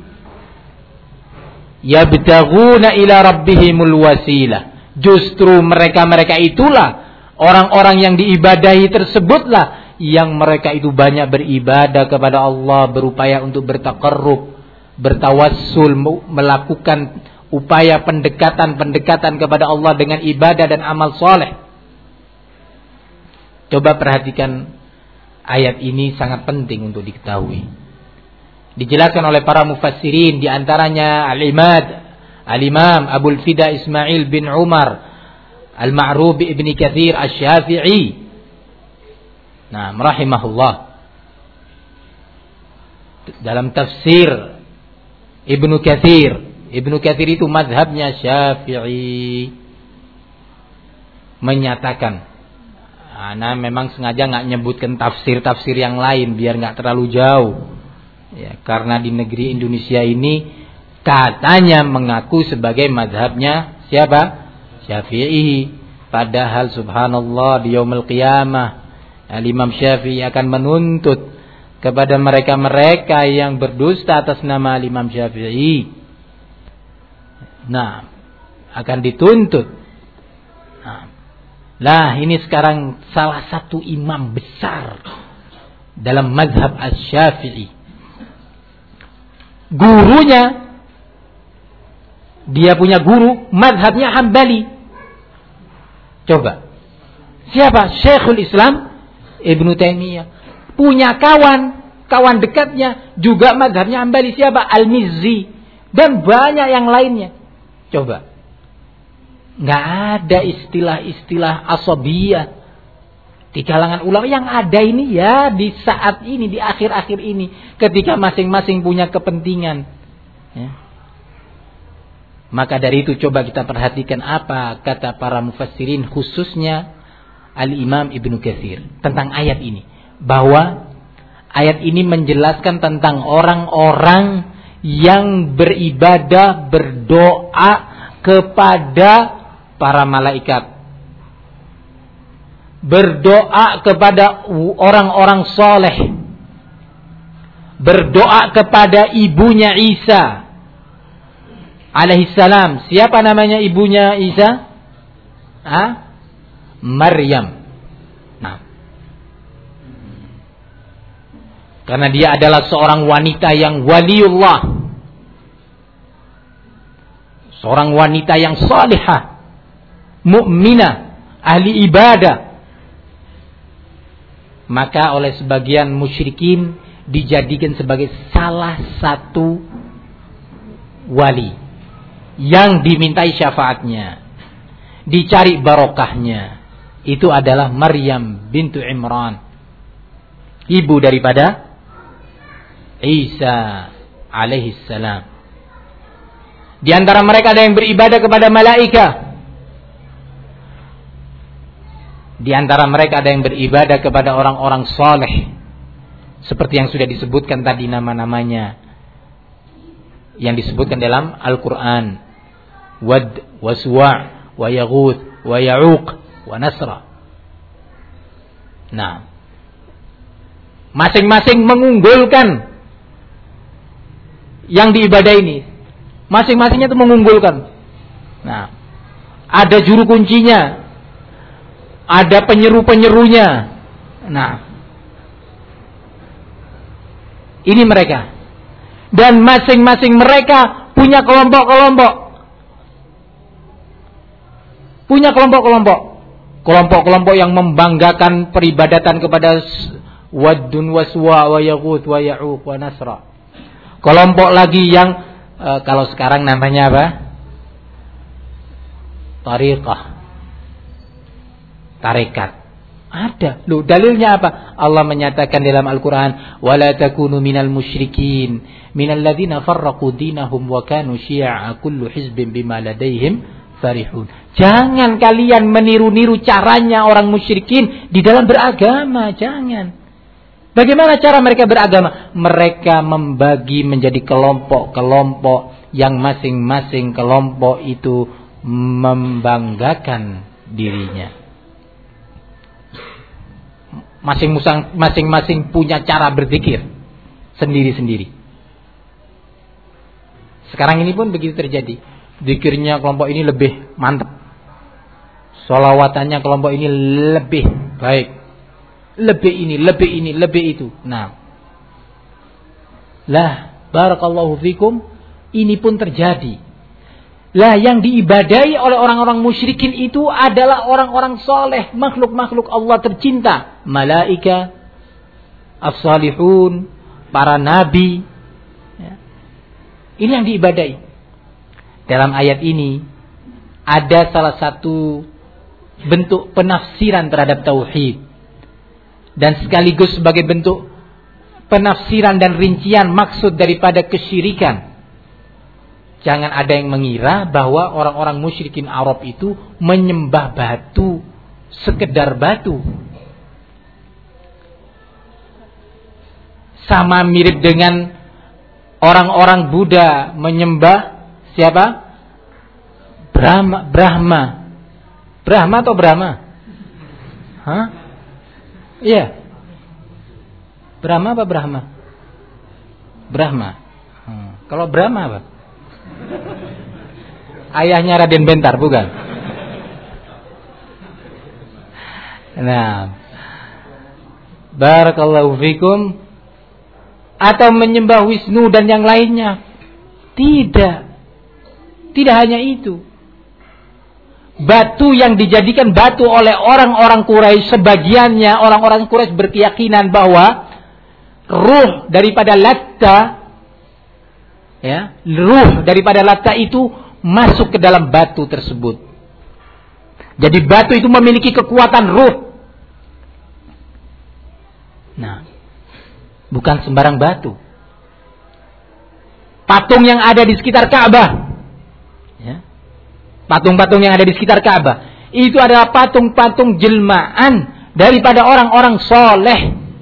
yabtaghuna ila rabbihimul wasilah. Justru mereka-mereka itulah, orang-orang yang diibadahi tersebutlah yang mereka itu banyak beribadah kepada Allah, berupaya untuk bertaqarrub, bertawassul, melakukan upaya pendekatan-pendekatan kepada Allah dengan ibadah dan amal soleh. Coba perhatikan ayat ini, sangat penting untuk diketahui. Dijelaskan oleh para mufassirin, di antaranya Al-Imad Al-Imam Abul Fida Ismail bin Umar Al-Ma'ruf Ibn Kathir Asy-Syafi'i, nah, rahimahullah, dalam tafsir Ibnu Kathir. Ibnu Kathir itu mazhabnya Syafi'i, menyatakan, ana memang sengaja nggak nyebutkan tafsir-tafsir yang lain biar nggak terlalu jauh, ya, karena di negeri Indonesia ini katanya mengaku sebagai mazhabnya siapa? Syafi'i. Padahal subhanallah di yaumul qiyamah Al-Imam Syafi'i akan menuntut kepada mereka-mereka yang berdusta atas nama Al-Imam Syafi'i. Nah, akan dituntut. Nah, lah ini sekarang salah satu imam besar dalam mazhab Asy-Syafi'i. Gurunya, dia punya guru mazhabnya Hambali. Coba, siapa? Syekhul Islam Ibnu Taimiyah. Punya kawan, kawan dekatnya juga mazhabnya Hambali. Siapa? Al-Mizzi. Dan banyak yang lainnya. Coba, nggak ada istilah-istilah asabiyah di kalangan ulama. Yang ada ini ya di saat ini, di akhir-akhir ini, ketika masing-masing punya kepentingan. Ya. Maka dari itu coba kita perhatikan apa kata para mufassirin, khususnya Al-Imam Ibnu Katsir tentang ayat ini. Bahwa ayat ini menjelaskan tentang orang-orang yang beribadah, berdoa kepada para malaikat. Berdoa kepada orang-orang soleh. Berdoa kepada ibunya Isa alaihissalam. Siapa namanya ibunya Isa? Ah? Maryam. Nah, karena dia adalah seorang wanita yang waliullah, seorang wanita yang salihah, mukminah, ahli ibadah. Maka oleh sebagian musyrikin dijadikan sebagai salah satu wali yang dimintai syafaatnya, dicari barokahnya. Itu adalah Maryam bintu Imran, ibu daripada Isa alaihissalam. Di antara mereka ada yang beribadah kepada malaikat. Di antara mereka ada yang beribadah kepada orang-orang saleh, seperti yang sudah disebutkan tadi nama-namanya yang disebutkan dalam Al-Quran. Wad, wa Suwa', wa Yaghuth, wa Ya'uq, wa Nasra. Nah, masing-masing mengunggulkan yang diibadai ini. Masing-masingnya itu mengunggulkan. Nah, ada juru kuncinya, ada penyeru-penyerunya. Nah, ini mereka. Dan masing-masing mereka punya kelompok-kelompok. Punya kelompok-kelompok. Kelompok-kelompok yang membanggakan peribadatan kepada Waddun wa Suwa' wa Yaghuth wa Ya'uq wa Nasra. Kelompok lagi yang e, kalau sekarang namanya apa? Tariqah. Tarekat. Ada. Loh, dalilnya apa? Allah menyatakan dalam Al-Quran, وَلَا تَكُونُوا مِنَ الْمُشْرِكِينَ مِنَ الَّذِينَ فَرَّقُوا دِينَهُمْ وَكَانُوا شِيَعًا كُلُّ حِزْبٍ بِمَا لَدَيْهِمْ فَرِحُونَ. Jangan kalian meniru-niru caranya orang musyrikin di dalam beragama. Jangan. Bagaimana cara mereka beragama? Mereka membagi menjadi kelompok-kelompok yang masing-masing kelompok itu membanggakan dirinya. Masing-masing punya cara berzikir sendiri-sendiri. Sekarang ini pun begitu terjadi. Zikirnya kelompok ini lebih mantap, sholawatannya kelompok ini lebih baik, lebih ini, lebih ini, lebih itu. Nah, lah, barakallahu fikum, ini pun terjadi. Lah, yang diibadai oleh orang-orang musyrikin itu adalah orang-orang soleh, makhluk-makhluk Allah tercinta, malaika, as-salihun, para nabi. Ya. Ini yang diibadai. Dalam ayat ini ada salah satu bentuk penafsiran terhadap tauhid, dan sekaligus sebagai bentuk penafsiran dan rincian maksud daripada kesyirikan. Jangan ada yang mengira bahwa orang-orang musyrikin Arab itu menyembah batu, sekedar batu. Sama mirip dengan orang-orang Buddha menyembah siapa? Brahma. Brahma. Brahma atau Brahma? Hah? Iya. Brahma apa Brahma? Brahma. Hmm. Kalau Brahma apa? Ayahnya Raden Bentar, bukan? Nah, barakallahu fikum. Atau menyembah Wisnu dan yang lainnya. Tidak. Tidak hanya itu. Batu yang dijadikan batu oleh orang-orang Quraisy, sebagiannya orang-orang Quraisy berkeyakinan bahwa ruh daripada Latta, ya, ruh daripada Latta itu masuk ke dalam batu tersebut. Jadi batu itu memiliki kekuatan ruh. Nah, bukan sembarang batu. Patung yang ada di sekitar Ka'bah, ya, patung-patung yang ada di sekitar Ka'bah itu adalah patung-patung jelmaan daripada orang-orang soleh,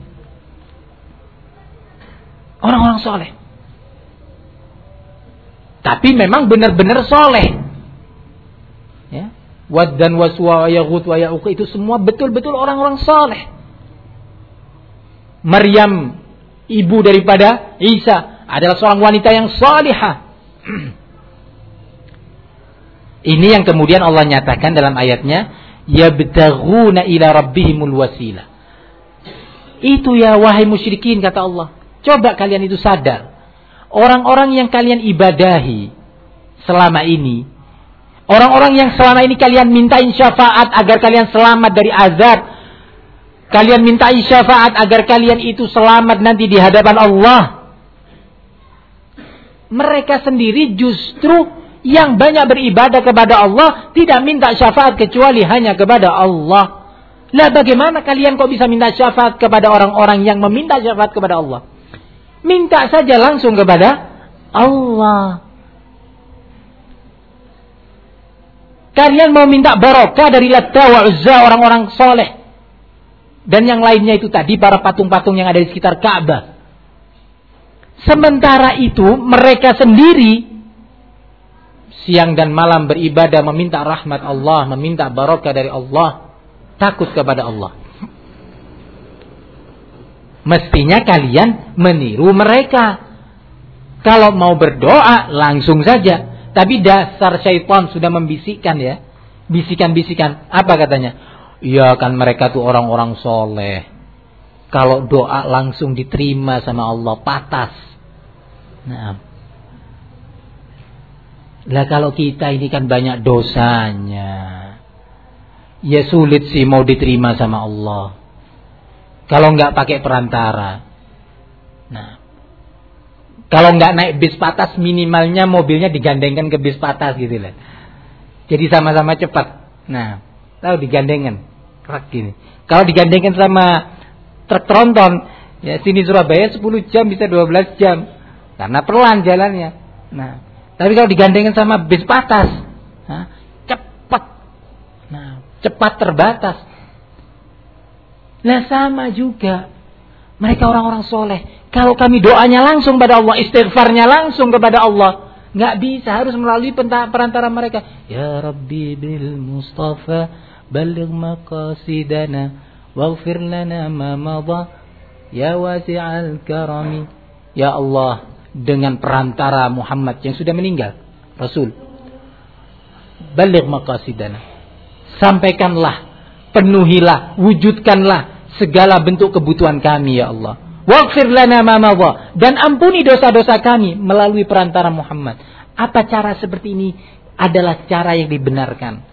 orang-orang soleh. Tapi memang benar-benar soleh, ya. Wad dan Waswa, Yaghut wa Ya'uq itu semua betul-betul orang-orang soleh. Maryam, ibu daripada Isa, adalah seorang wanita yang salihah. Ini yang kemudian Allah nyatakan dalam ayatnya, yabtaghuna ila rabbihimul wasilah. Itu ya wahai musyrikin, kata Allah. Coba kalian itu sadar. Orang-orang yang kalian ibadahi selama ini, orang-orang yang selama ini kalian mintain syafaat agar kalian selamat dari azab, kalian mintai syafaat agar kalian itu selamat nanti di hadapan Allah, mereka sendiri justru yang banyak beribadah kepada Allah tidak minta syafaat kecuali hanya kepada Allah. Lah bagaimana kalian kok bisa minta syafaat kepada orang-orang yang meminta syafaat kepada Allah? Minta saja langsung kepada Allah. Kalian mau minta barokah dari Latta wa Uzza, orang-orang soleh, dan yang lainnya itu tadi, para patung-patung yang ada di sekitar Ka'bah. Sementara itu mereka sendiri siang dan malam beribadah, meminta rahmat Allah, meminta barokah dari Allah, takut kepada Allah. Mestinya kalian meniru mereka. Kalau mau berdoa langsung saja. Tapi dasar syaitan sudah membisikkan, ya, bisikan-bisikan. Apa katanya? Ya kan mereka tuh orang-orang soleh, kalau doa langsung diterima sama Allah, patas. Nah, lah kalau kita ini kan banyak dosanya, ya sulit sih mau diterima sama Allah kalau nggak pakai perantara. Nah, kalau nggak naik bis patas, minimalnya mobilnya digandengkan ke bis patas gitu lah. Jadi sama-sama cepat. Nah, tahu digandengkan, kerak gini. Kalau digandengkan sama truk tronton, ya sini Surabaya sepuluh jam bisa dua belas jam karena pelan jalannya. Nah, tapi kalau digandengkan sama bis patas, nah, cepat. Nah, cepat terbatas. Nah, sama juga mereka orang-orang soleh. Kalau kami doanya langsung pada Allah, istighfarnya langsung kepada Allah, nggak bisa, harus melalui perantara mereka. Ya Rabbi bil Mustafa baligh maqasidana waghfir lana ma madha ya wasi'al karami. Ya Allah, dengan perantara Muhammad yang sudah meninggal, Rasul, baligh maqasidana, sampaikanlah, penuhilah, wujudkanlah segala bentuk kebutuhan kami ya Allah. Waghfir lana ma madha, dan ampuni dosa-dosa kami melalui perantara Muhammad. Apa cara seperti ini adalah cara yang dibenarkan.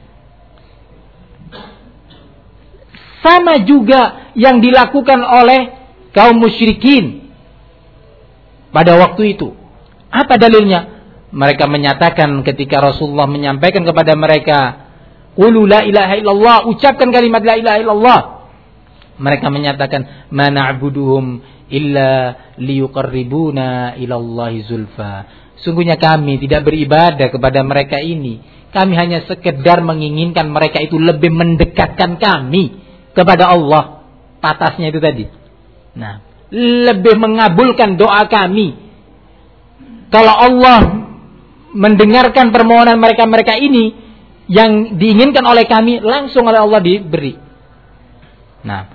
Sama juga yang dilakukan oleh kaum musyrikin pada waktu itu. Apa dalilnya? Mereka menyatakan ketika Rasulullah menyampaikan kepada mereka, qulu la ilaha illallah, ucapkan kalimat la ilaha illallah. Mereka menyatakan, ma na'buduhum illa liyuqarribuna ilallahi zulfa. Sungguhnya kami tidak beribadah kepada mereka ini, kami hanya sekedar menginginkan mereka itu lebih mendekatkan kami kepada Allah. Patasnya itu tadi. Nah, lebih mengabulkan doa kami. Kalau Allah mendengarkan permohonan mereka-mereka ini, yang diinginkan oleh kami langsung oleh Allah diberi. Nah,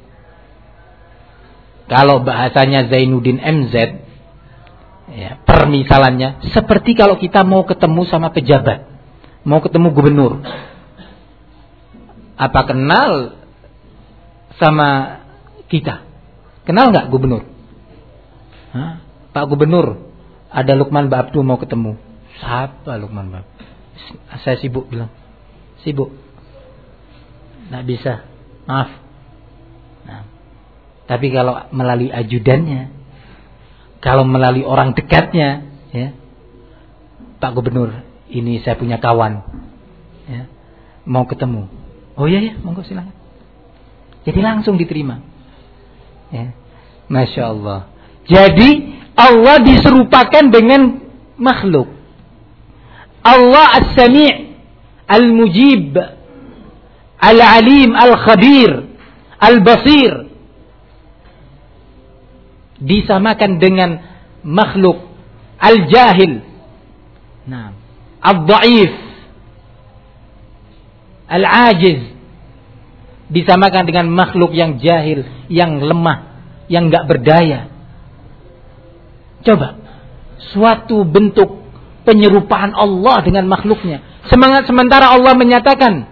kalau bahasanya Zainuddin M Z, ya, permisalannya seperti kalau kita mau ketemu sama pejabat, mau ketemu gubernur. Apa kenal sama kita? Kenal nggak gubernur? Hah? Pak Gubernur, ada Lukman Babtu mau ketemu. Siapa Lukman Babtu? Saya sibuk bilang. Sibuk. Nggak bisa. Maaf. Nah. Tapi kalau melalui ajudannya, kalau melalui orang dekatnya, ya, Pak Gubernur, ini saya punya kawan, ya, mau ketemu. Oh iya ya, monggo silakan. Jadi langsung diterima. Ya. Masya Allah. Jadi Allah diserupakan dengan makhluk. Allah As-Sami' Al-Mujib Al-Alim Al-Khabir Al-Basir disamakan dengan makhluk Al-Jahil, nah, Al-Dha'if, Al-Ajiz, disamakan dengan makhluk yang jahil, yang lemah, yang gak berdaya. Coba, suatu bentuk penyerupaan Allah dengan makhluknya. Semangat sementara Allah menyatakan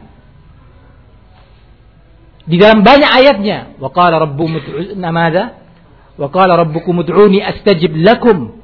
di dalam banyak ayatnya, wa qala rabbukum ud'uni madza? Wa qala rabbukum ud'uni astajib lakum.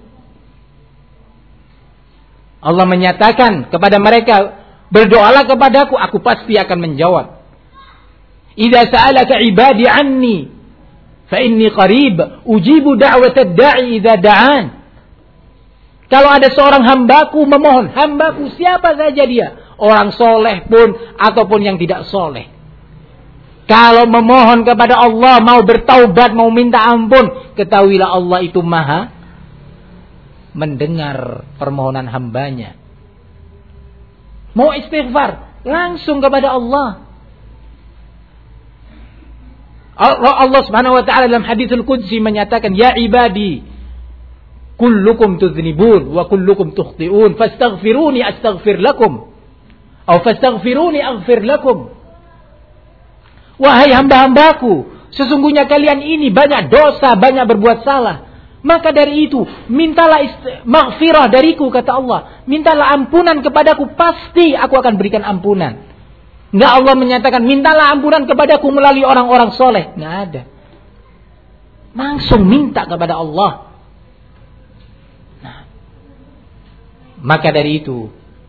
Allah menyatakan kepada mereka, berdoalah kepadaku, aku pasti akan menjawab. Idza sa'alaka 'ibadi 'anni fa inni qarib ujibu da'watad da'i idza da'an. Kalau ada seorang hambaku memohon, hambaku siapa saja dia, orang soleh pun ataupun yang tidak soleh, kalau memohon kepada Allah, mau bertaubat, mau minta ampun, ketahuilah Allah itu maha mendengar permohonan hambanya. Mau istighfar, langsung kepada Allah. Allah Subhanahu wa taala dalam haditsul qudsi menyatakan, ya ibadi kullukum tudznibun wa kullukum tukhti'un fastaghfiruni astaghfir lakum atau fastaghfiruni aghfir lakum. Wahai hamba-hambaku, sesungguhnya kalian ini banyak dosa, banyak berbuat salah. Maka dari itu, mintalah ist- maghfirah dariku, kata Allah. Mintalah ampunan kepadaku, pasti aku akan berikan ampunan. Enggak Allah menyatakan, mintalah ampunan kepadaku melalui orang-orang soleh. Enggak ada. Langsung minta kepada Allah. Maka dari itu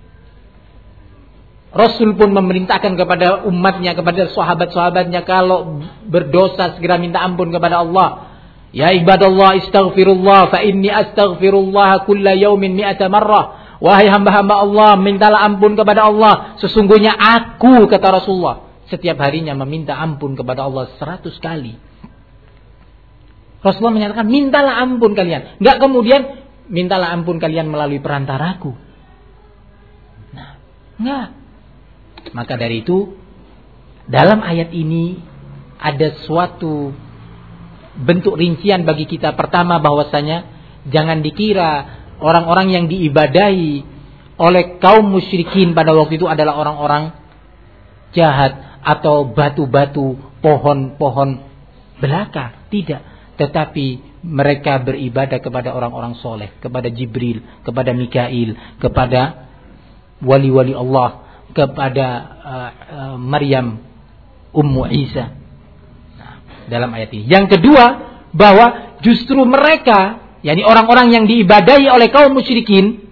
Rasul pun memerintahkan kepada umatnya, kepada sahabat-sahabatnya, kalau berdosa segera minta ampun kepada Allah. Ya ibadallah istaghfirullah fa inni astaghfirullah kulla yaumin mi'ata marrah. Wahai hamba-hamba Allah, mintalah ampun kepada Allah. Sesungguhnya aku, kata Rasulullah, setiap harinya meminta ampun kepada Allah seratus kali. Rasulullah menyatakan, mintalah ampun kalian. Enggak kemudian mintalah ampun kalian melalui perantaraku. Nah, enggak. Maka dari itu, dalam ayat ini ada suatu bentuk rincian bagi kita. Pertama, bahwasanya jangan dikira orang-orang yang diibadahi oleh kaum musyrikin pada waktu itu adalah orang-orang jahat atau batu-batu, pohon-pohon belaka. Tidak. Tetapi mereka beribadah kepada orang-orang soleh, kepada Jibril, kepada Mikail, kepada wali-wali Allah, kepada uh, uh, Maryam, Ummu Isa. Nah, dalam ayat ini. Yang kedua, bahwa justru mereka, yakni orang-orang yang diibadahi oleh kaum musyrikin,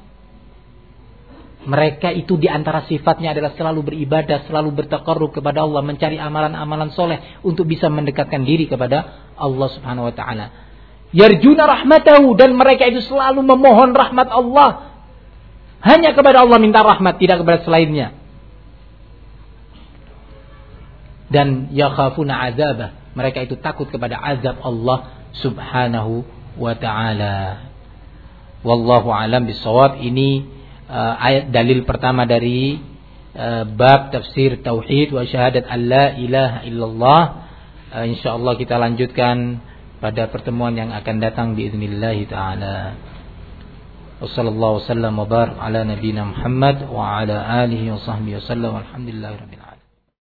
mereka itu diantara sifatnya adalah selalu beribadah, selalu bertaqarrub kepada Allah, mencari amalan-amalan soleh untuk bisa mendekatkan diri kepada Allah Subhanahu wa taala. Yarjuna rahmatahu, dan mereka itu selalu memohon rahmat Allah. Hanya kepada Allah minta rahmat, tidak kepada selainnya. Dan yakhafuna azabah, mereka itu takut kepada azab Allah Subhanahu wa taala. Wallahu alam bisawab. Ini uh, ayat dalil pertama dari uh, bab tafsir tauhid wa syahadat alla ilaha illallah. Uh, insyaallah kita lanjutkan pada pertemuan yang akan datang biiznillah taala. Wassallallahu wasallam wa barak ala nabiyyina Muhammad wa ala alihi wa sahbihi wasallam. Alhamdulillahirabbil alamin.